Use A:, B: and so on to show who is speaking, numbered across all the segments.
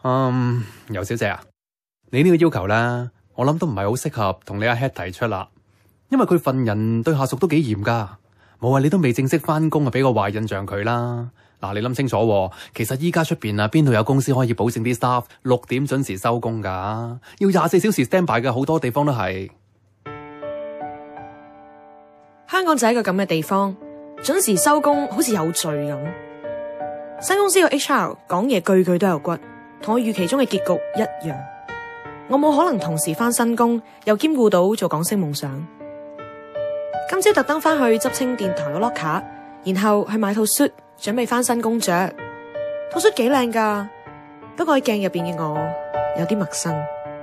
A: 尤小姐啊，你呢個要求咧，我諗都唔係好適合同你阿 head 提出啦，因為佢份人對下屬都幾嚴噶，冇話你都未正式返工啊，俾個壞印象佢啦。嗱，你諗清楚喎，其實依家出邊啊，邊度有公司可以保證啲 staff 6點準時收工噶？要24小時 stand by 嘅，好多地方都係。
B: 香港就係一個咁嘅地方，準時收工好似有罪咁。新公司個 HR 講嘢句句都有骨，同我預期中嘅結局一樣。我冇可能同時返新工，又兼顧到做港星夢想。今朝特登返去執清電台個 locker，然後去買套 suit，準備返新工着。套 suit 幾靚噶，不過喺鏡入邊嘅我有啲陌生。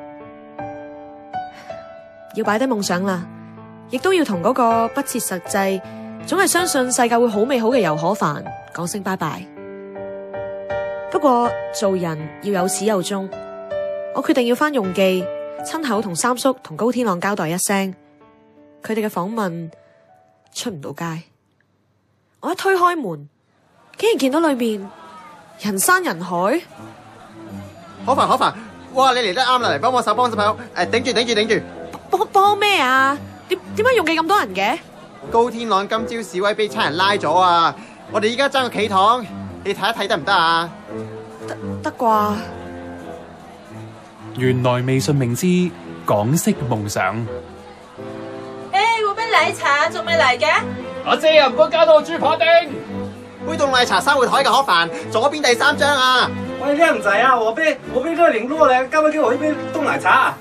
B: 要擺低夢想啦，亦都要同嗰個不切實際，總係相信世界會好美好嘅游可凡講聲拜拜。不過做人要有始有終，我決定要返用記，親口同三叔同高天朗交代一聲。佢哋嘅訪問出唔到街，我一推開門，竟然見到裏面人山人海。
C: 可凡，哇！你嚟得啱啦，嚟幫我手，幫手，頂住。
B: 幫咩啊？點解用記咁多人嘅？
C: 高天朗今朝示威俾差人拉咗啊！我哋依家爭個企堂，你睇一睇得唔得啊？
B: 得啩？
A: 原來微信明知港式夢想。
D: 會杯奶茶仲未嚟嘅？
E: 阿姐啊，唔該加多個豬扒丁。
C: 杯凍奶茶3會台嘅可凡，左邊第3張啊！
E: 喂，靚仔啊，我杯熱檸酪咧，加唔加我一杯凍奶茶？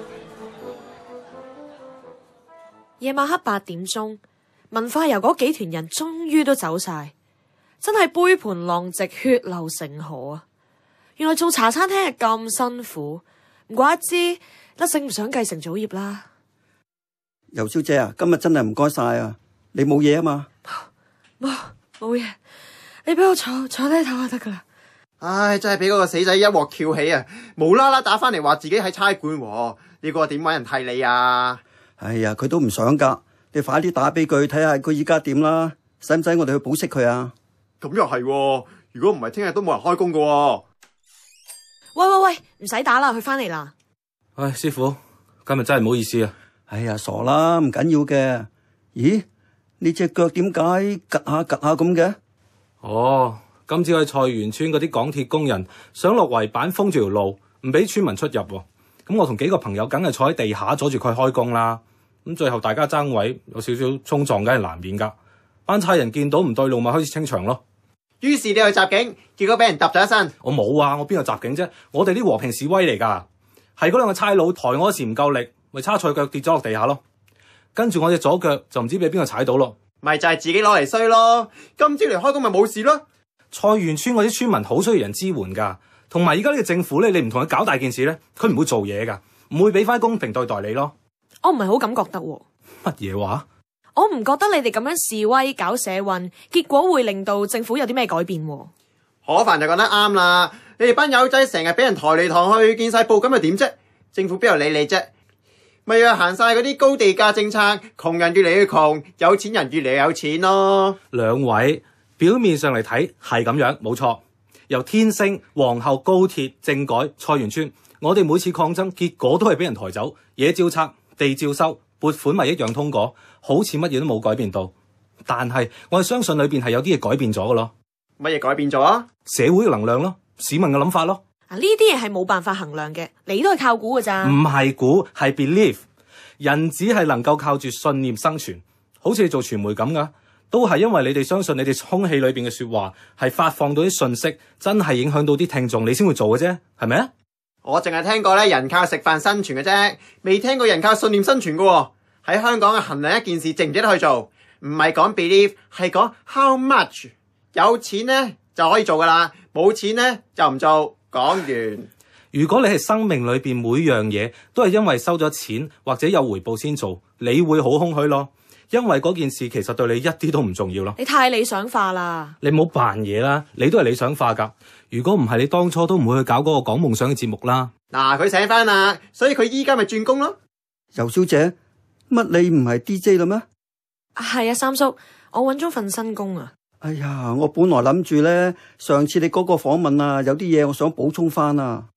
B: 夜晚黑8點鐘，文化遊嗰幾團人終於都走晒，真係杯盤狼藉，血流成河啊！原來做茶餐廳係咁辛苦，唔怪得知得勝唔想繼承祖業啦。
F: 尤小姐啊，今日真係唔該晒啊！你冇嘢啊嘛？
B: 冇嘢，你俾我坐低唞下得噶啦。
C: 唉，真係俾嗰個死仔一鑊翹起啊！無啦啦打翻嚟話自己喺差館喎，你估我點搵人替你啊？
F: 哎呀，佢都唔想噶，你快啲打俾佢睇下佢依家點啦，使唔使我哋去保釋佢啊？
C: 咁又係喎，如果唔係聽日都冇人開工噶喎。
B: 喂，唔使打啦，佢翻嚟啦。
G: 唉，師傅，今日真係唔好意思啊。
F: 哎呀，傻啦，唔緊要嘅。咦，你隻腳點解趌下咁嘅？
G: 哦，今朝喺菜園村嗰啲港鐵工人想落圍板封住條路，唔俾村民出入喎。咁我同幾個朋友梗係坐喺地下阻住佢開工啦。咁最後大家爭位，有少少衝撞，梗係難免噶。班差人見到唔對路，咪開始清場咯。
C: 於是你去襲警，結果俾人揼咗一身。
G: 我冇啊，我邊個襲警啫？我哋啲和平示威嚟噶，係嗰兩個差佬抬我嗰時唔夠力，咪叉菜腳跌咗落地下咯。跟住我隻左腳就唔知俾邊個踩到咯。
C: 咪就係自己攞嚟衰咯。今朝嚟開工咪冇事咯。
G: 菜園村嗰啲村民好需要人支援噶，同埋而家呢個政府咧，你唔同佢搞大件事咧，佢唔會做嘢噶，唔會俾翻公平對待你咯。
B: 我唔係好咁覺得喎。
G: 乜嘢話？
B: 我唔覺得你哋咁樣示威搞社運，結果會令到政府有啲咩改變喎。
C: 可凡就講得啱啦，你哋班友仔成日俾人抬嚟抬去，見晒報咁又點啫？政府邊度理你啫？咪又行晒嗰啲高地價政策，窮人越嚟越窮，有錢人越嚟越有錢咯。
G: 兩位表面上嚟睇係咁樣，冇錯。由天星、皇后、高鐵、政改、菜園村，我哋每次抗爭，結果都係俾人抬走，嘢照拆，地照收，撥款咪一樣通過，好似乜嘢都冇改變到。但係我係相信裏邊係有啲嘢改變咗嘅咯。
C: 乜嘢改變咗啊？
G: 社會嘅能量咯，市民嘅諗法咯。
B: 呢啲嘢係冇辦法衡量嘅，你都係靠估㗎咋？
G: 唔係估，係 believe。人只係能夠靠住信念生存，好似你做傳媒咁噶，都係因為你哋相信你哋空氣裏邊嘅說話係發放到啲信息，真係影響到啲聽眾，你先會做嘅啫，係咪啊？
C: 我淨係聽過咧，人靠食飯生存嘅啫，未聽過人靠信念生存噶。喺香港嘅衡量一件事值唔值得去做，唔係講 believe， 係講 how much。有錢咧就可以做噶啦，冇錢咧就唔做。講完。
G: 如果你係生命裏邊每樣嘢都係因為收咗錢或者有回報先做，你會好空虛咯。因為嗰件事其實對你一啲都唔重要咯。
B: 你太理想化啦。
G: 你唔好扮嘢啦，你都係理想化噶。如果唔係，你當初都唔會去搞嗰個講夢想嘅節目啦。
C: 嗱，佢醒翻啦，所以佢依家咪轉工咯。
F: 尤小姐，乜你唔係 DJ 啦咩？
B: 係啊，三叔，我揾咗份新工啊。
F: 哎呀，我本來諗住咧，上次你嗰個訪問啊，有啲嘢我想補充翻啊。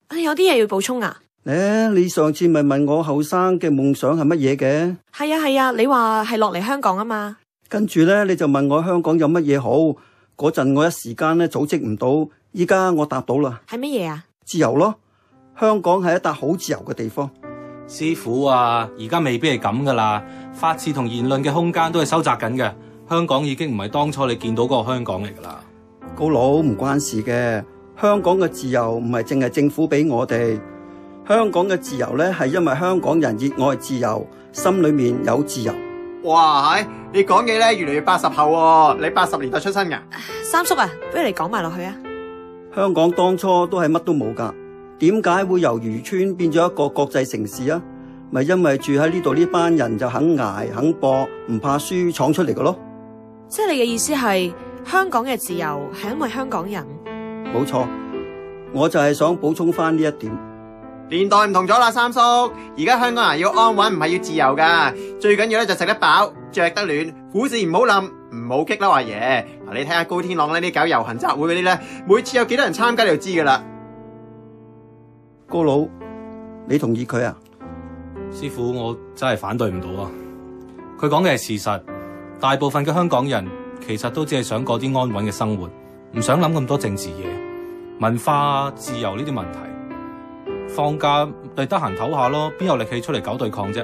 B: 有啲嘢要補充啊。
F: 你上次咪問我後生嘅夢想係乜嘢嘅？
B: 係啊，你話係落嚟香港啊嘛。
F: 跟住咧，你就問我香港有乜嘢好？嗰陣我一時間咧組織唔到，依家我答到啦。
B: 係乜嘢啊？
F: 自由咯，香港係一笪好自由嘅地方。
G: 師傅啊，而家未必係咁噶啦，法治同言論嘅空間都係收窄緊嘅。香港已經唔係當初你見到嗰個香港嚟噶啦。
F: 高佬，唔關事嘅，香港嘅自由唔係淨係政府俾我哋。香港嘅自由咧，係因為香港人熱愛自由，心裏面有自由。
C: 哇，你講嘢咧越嚟越80後喎，你80年代出生噶？
B: 三叔啊，不如你講埋落去啊。
F: 香港當初都係乜都冇噶，點解會由漁村變咗一個國際城市啊？咪因為住喺呢度呢班人就肯捱肯搏，唔怕輸，闖出嚟嘅咯。
B: 即係你嘅意思係香港嘅自由係因為香港人？
F: 冇錯，我就係想補充翻呢一點。
C: 年代唔同咗啦，三叔，而家香港人要安穩，唔係要自由噶，最緊要咧就食得飽、着得暖，股市唔好冧，唔好激嬲阿爺。嗱，你睇下高天朗呢啲搞遊行集會嗰啲咧，每次有幾多人參加你就知噶啦。
F: 高佬，你同意佢啊？
G: 師傅，我真係反對唔到啊！佢講嘅係事實，大部分嘅香港人其實都只係想過啲安穩嘅生活，唔想諗咁多政治嘢、文化、自由呢啲問題。放假咪得閒唞下咯，邊有力氣出嚟搞對抗啫？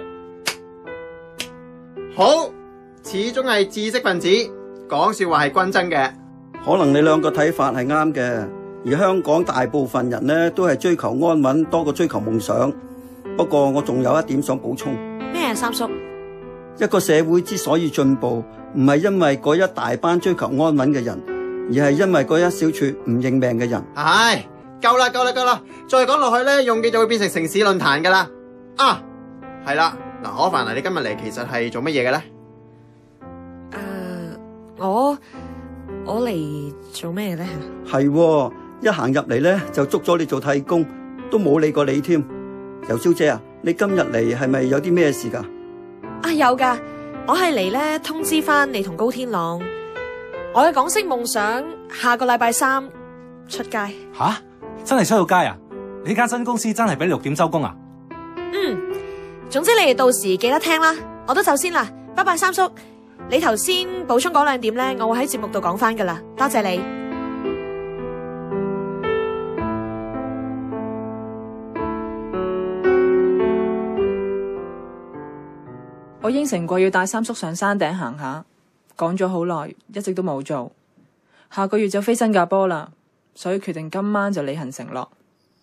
C: 好，始終係知識分子，講說話係均真嘅。
F: 可能你兩個睇法係啱嘅，而香港大部分人呢都係追求安穩多過追求夢想。不過我仲有一點想補充。
B: 咩啊，三叔？
F: 一個社會之所以進步，唔係因為嗰一大班追求安穩嘅人，而係因為嗰一小撮唔認命嘅人。
C: 唉，夠啦，再講落去咧，用嘅就會變成城市論壇噶啦。啊，係啦，嗱，可凡啊，你今日嚟其實係做乜嘢嘅咧？
B: 我嚟做咩咧？
F: 係，一行入嚟咧就捉咗你做替工，都冇理過你添。尤小姐啊，你今日嚟係咪有啲咩事噶？
B: 有噶，我係嚟咧通知翻你同高天朗，我嘅港式夢想下個禮拜3出街。
G: 吓？真係出到街啊？你間新公司真係俾你6點收工啊？
B: 總之你哋到時記得聽啦，我都走先啦，拜拜，三叔。你頭先補充嗰2點咧，我會喺節目度講翻噶啦，多謝你。
H: 我應承過要帶三叔上山頂行下，講咗好耐，一直都冇做。下個月就飛新加坡啦，所以決定今晚就履行承諾。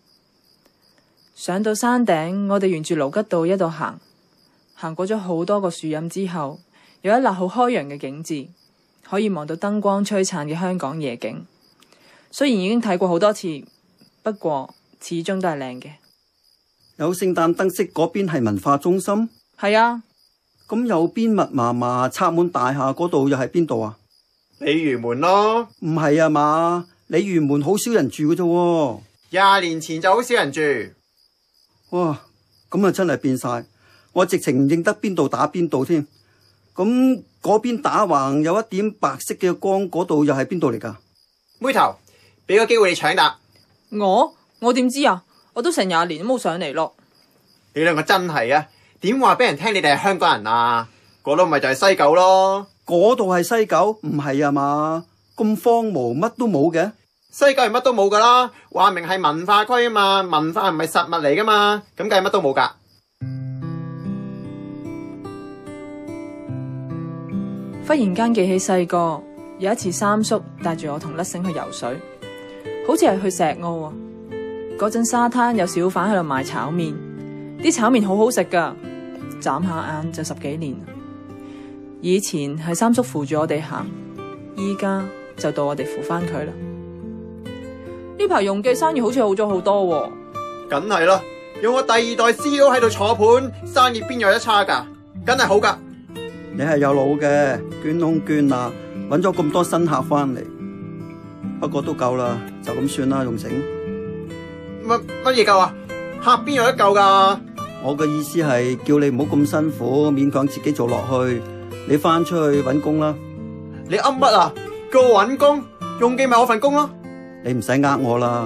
H: 上到山頂，我哋沿住盧吉道一度行，行過咗好多個樹蔭之後，有一粒好開揚嘅景致，可以望到燈光璀璨嘅香港夜景。雖然已經睇過好多次，不過始終都係靚嘅。
F: 有聖誕燈飾嗰邊係文化中心？
H: 係啊。
F: 咁右邊密麻麻插滿大廈嗰度又係邊度啊？
C: 鯉魚門咯。
F: 唔係啊嘛，鯉魚門好少人住嘅啫。
C: 20年前就好少人住。
F: 哇，咁啊真係變晒，我直情唔認得邊度打邊度添。咁嗰邊打橫有一點白色嘅光，嗰度又係邊度嚟噶？
C: 妹頭，俾個機會你搶答。
H: 我點知啊？我都成20年都冇上嚟咯。
C: 你兩個真係啊！點話俾人聽你哋係香港人啊？嗰度咪就係西九咯。
F: 嗰度係西九？唔係啊嘛，咁荒蕪，乜都冇嘅。
C: 西九係乜都冇噶啦，話明係文化區啊嘛，文化唔係實物嚟噶嘛，咁梗係乜都冇噶。
H: 忽然間記起細個有一次，三叔帶住我同甩繩去游水，好似係去石澳啊。嗰陣沙灘有小販喺度賣炒麵，啲炒麵好好食噶，眨下眼就10幾年。以前係三叔扶住我哋行，依家就到我哋扶翻佢啦。呢排用記生意好似好咗好多喎。
C: 梗係啦，有我第2代 CEO 喺度坐盤，生意邊有得差噶？梗係好噶。
F: 你係有腦嘅，捐窿捐啊，搵咗咁多新客翻嚟，不過都夠啦，就咁算啦，用繩。
C: 乜嘢夠啊？客邊有得夠噶？
F: 我嘅意思係叫你唔好咁辛苦，勉強自己做落去，你翻出去搵工啦。
C: 你噏乜啊？叫我搵工，用記咪我份工咯。
F: 你唔使呃我啦，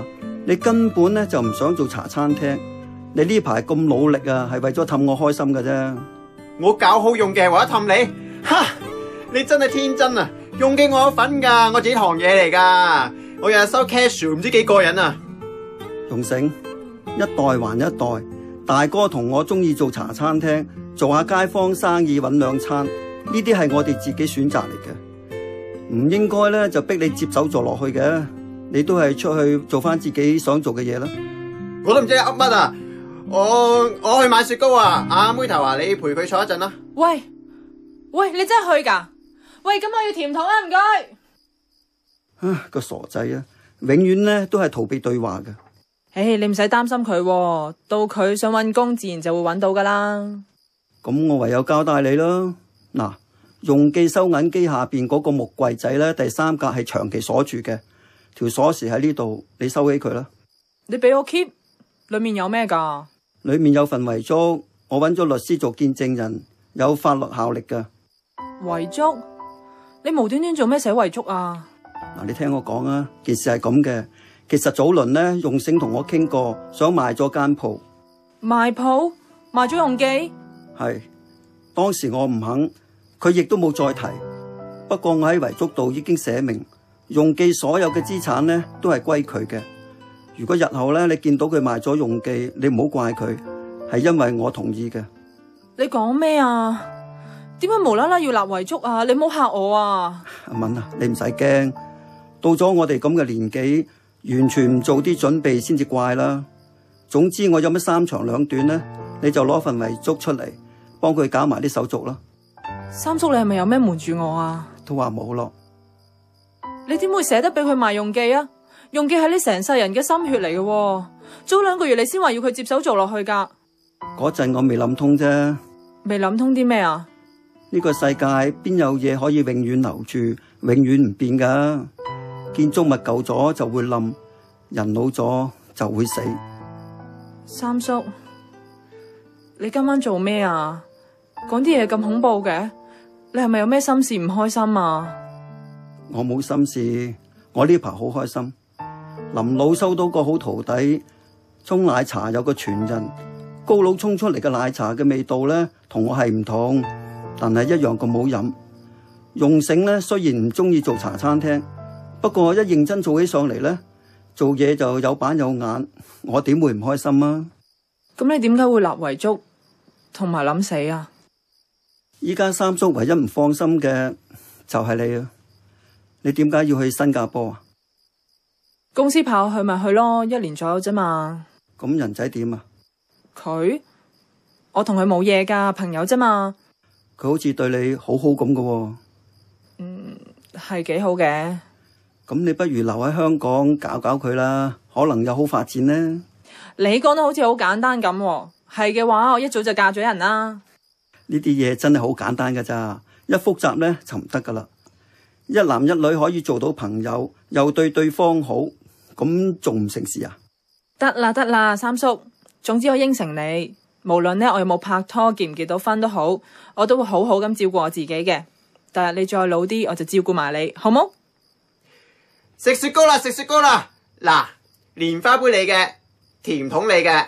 F: 你根本咧就唔想做茶餐廳，你呢排咁努力啊，係為咗氹我開心嘅啫。
C: 我搞好用嘅，為咗氹你，哈！你真係天真啊！用記我有份噶，我自己行嘢嚟噶，我日日收 cash， 唔知幾過癮啊！
F: 用醒，一代還一代，大哥同我中意做茶餐廳，做下街坊生意搵兩餐，呢啲係我哋自己選擇嚟嘅，唔應該咧就逼你接手做落去嘅。你都係出去做翻自己想做嘅嘢啦。
C: 我都唔知你噏乜啊！我去買雪糕啊！阿妹頭啊，你陪佢坐一陣啦。
H: 喂，你真係去㗎？喂，咁我要甜筒啊，唔該。
F: 啊，個傻仔啊，永遠咧都係逃避對話嘅。
H: 唉，你唔使擔心佢喎，到佢想搵工，自然就會搵到噶啦。
F: 咁我唯有交代你咯。嗱，用記收銀機下邊嗰個木櫃仔咧，第三格係長期鎖住嘅，條鎖匙喺呢度，你收起佢啦。
H: 你俾我 keep，裏面有咩噶？
F: 裏面有份遺囑，我揾咗律師做見證人，有法律效力噶。
H: 遺囑？你無端端做咩寫遺囑啊？
F: 嗱，你聽我講啊，件事係咁嘅。其實早輪咧，用醒同我傾過，想賣咗間鋪。
H: 賣鋪？賣咗用記？
F: 係，當時我唔肯，佢亦都冇再提。不過我喺遺囑度已經寫明，用記所有嘅資產咧都係歸佢嘅。如果日後咧你見到佢賣咗用記，你唔好怪佢，係因為我同意嘅。
H: 你講咩啊？點解無啦啦要立遺囑啊？你唔好嚇我啊！
F: 阿敏啊，你唔使驚，到咗我哋咁嘅年紀，完全唔做啲準備先至怪啦。總之我有乜三長兩短咧，你就攞份遺囑出嚟，幫佢搞埋啲手續啦。
H: 三叔，你係咪有咩瞞住我啊？
F: 都話冇咯。
H: 你點會捨得俾佢賣用記啊？用記係你成世人嘅心血嚟嘅，早2個月你先話要佢接手做落去噶。
F: 嗰陣我未諗通啫。
H: 未諗通啲咩啊？
F: 呢個世界邊有嘢可以永遠留住，永遠唔變噶？建築物舊咗就會冧，人老咗就會死。
H: 三叔，你今晚做咩啊？講啲嘢咁恐怖嘅，你係咪有咩心事唔開心啊？
F: 我冇心事，我呢排好開心。林老收到個好徒弟，沖奶茶有個傳人，高佬沖出嚟嘅奶茶嘅味道咧，同我係唔同，但係一樣咁好飲。用醒咧，雖然唔中意做茶餐廳，不過一認真做起上嚟咧，做嘢就有板有眼，我點會唔開心啊？
H: 咁你點解會立遺囑同埋諗死啊？
F: 依家三叔唯一唔放心嘅就係你啊！你點解要去新加坡啊？
H: 公司跑去咪去咯，1年左右啫嘛。
F: 咁人仔點啊？
H: 佢？我同佢冇嘢噶，朋友啫嘛。
F: 佢好似對你好好咁噶喎。
H: 係幾好嘅。
F: 咁你不如留喺香港搞搞佢啦，可能有好發展呢。
H: 你講得好似好簡單咁喎，係嘅話我一早就嫁咗人啦。
F: 呢啲嘢真係好簡單噶咋，一複雜呢就唔得噶啦。一男一女可以做到朋友，又對對方好，咁仲唔成事啊？
H: 得啦，三叔，總之我應承你，無論呢我有冇拍拖，結唔結到婚都好，我都會好好咁照顧我自己嘅。第日你再老啲，我就照顧埋你，好冇？
C: 食雪糕啦，食雪糕啦！嗱，蓮花杯你嘅，甜筒你嘅，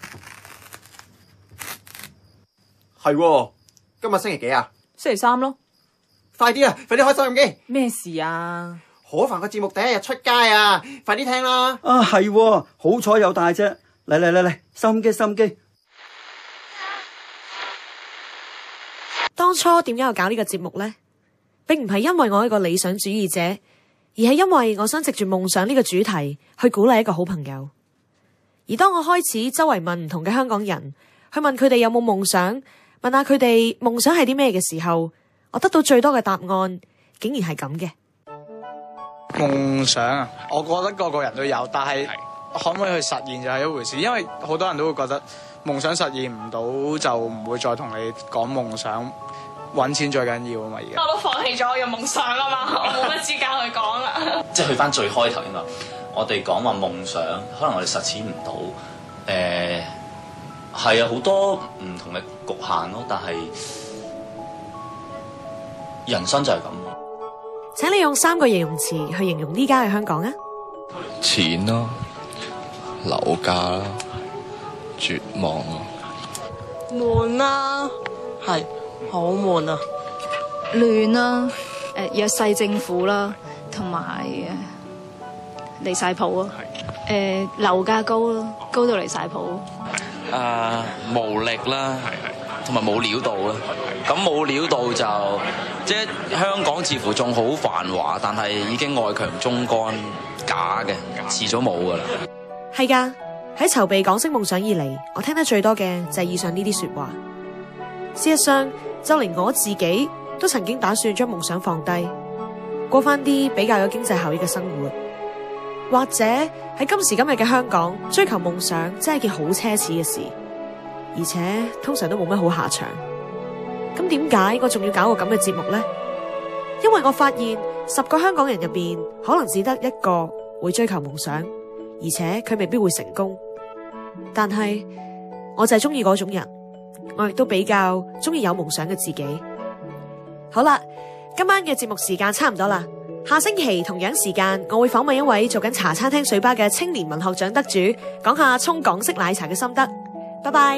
C: 係喎，今日星期幾啊？
H: 星期3咯。
C: 快啲啊！快啲開收音機。
H: 咩事啊？
C: 可凡個節目第一日出街啊！快啲聽啦！
F: 啊係喎，好彩有帶啫！嚟，收音機。
B: 當初點解要搞呢個節目呢？並唔係因為我係一個理想主義者，而係因為我想藉住夢想呢個主題去鼓勵一個好朋友。而當我開始周圍問唔同嘅香港人，去問佢哋有冇夢想，問下佢哋夢想係啲咩嘅時候，我得到最多嘅答案竟然係咁嘅。
I: 夢想啊，我覺得個個人都有，但係可唔可以去實現就係一回事，因為好多人都會覺得夢想實現唔到就唔會再同你講夢想，揾錢最緊要啊嘛。而家
D: 我都放棄咗我嘅夢想啊嘛，我冇乜資格去講啦。
J: 即係去翻最開頭應該，我哋講話夢想，可能我哋實踐唔到，係啊，好多唔同嘅局限咯，但係人生就係咁。
B: 請你用3個形容詞去形容呢家嘅香港啊！
K: 錢咯， 樓價啦，絕望啊，
L: 悶啦，係好悶啊，
M: 亂啦，弱勢政府啦，同埋離晒譜啊，樓價高咯，高到離晒譜。
N: 無力啦，同埋冇料到啦。咁冇料到就即係香港似乎仲好繁華，但係已經外強中乾，假嘅，遲早冇噶啦。
B: 係㗎，喺籌備港式夢想以嚟，我聽得最多嘅就係以上呢啲說話。事實上，就連我自己都曾經打算將夢想放低，過返啲比較有經濟效益嘅生活。或者喺今時今日嘅香港，追求夢想真係件好奢侈嘅事，而且通常都冇乜好下場。咁點解我仲要搞個咁嘅節目呢？因為我發現10個香港人入邊，可能只得1個會追求夢想，而且佢未必會成功。但係我就係中意嗰種人，我亦都比較中意有夢想嘅自己。好啦，今晚嘅節目時間差唔多啦。下星期同樣時間，我會訪問一位做緊茶餐廳水吧嘅青年文學獎得主，講下沖港式奶茶嘅心得。拜拜。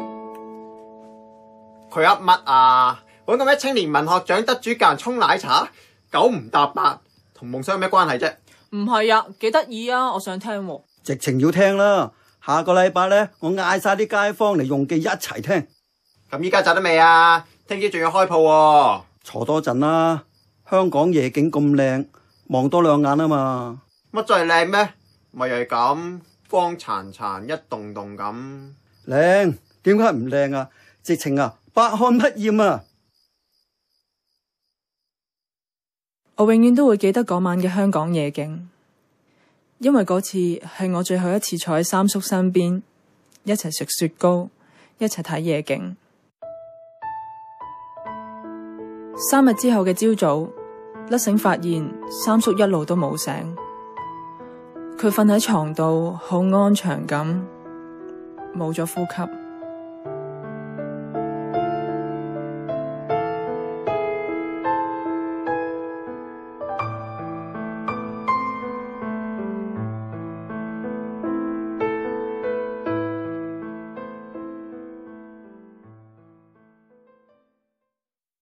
C: 佢噏乜啊？搵個咩青年文學獎得主教人沖奶茶，9唔搭8，同夢想有咩關係啫？
H: 唔係啊，幾得意啊，我想聽喎。
F: 直情要聽啦！下個禮拜咧，我嗌晒啲街坊嚟用記一齊聽。
C: 咁依家走得未啊？聽朝仲要開鋪喎。
F: 坐多陣啦。香港夜景咁靚，望多2眼啊嘛！
C: 乜真係靚咩？咪又係咁光殘殘一棟棟咁。
F: 靚？點解唔靚啊？直情啊，百看不厭啊！
H: 我永遠都會記得嗰晚嘅香港夜景，因為嗰次係我最後一次坐喺三叔身邊，一齊食雪糕，一齊睇夜景。3日之後嘅朝早，甩醒發現三叔一路都冇醒，佢瞓喺床度好安詳咁，冇咗呼吸。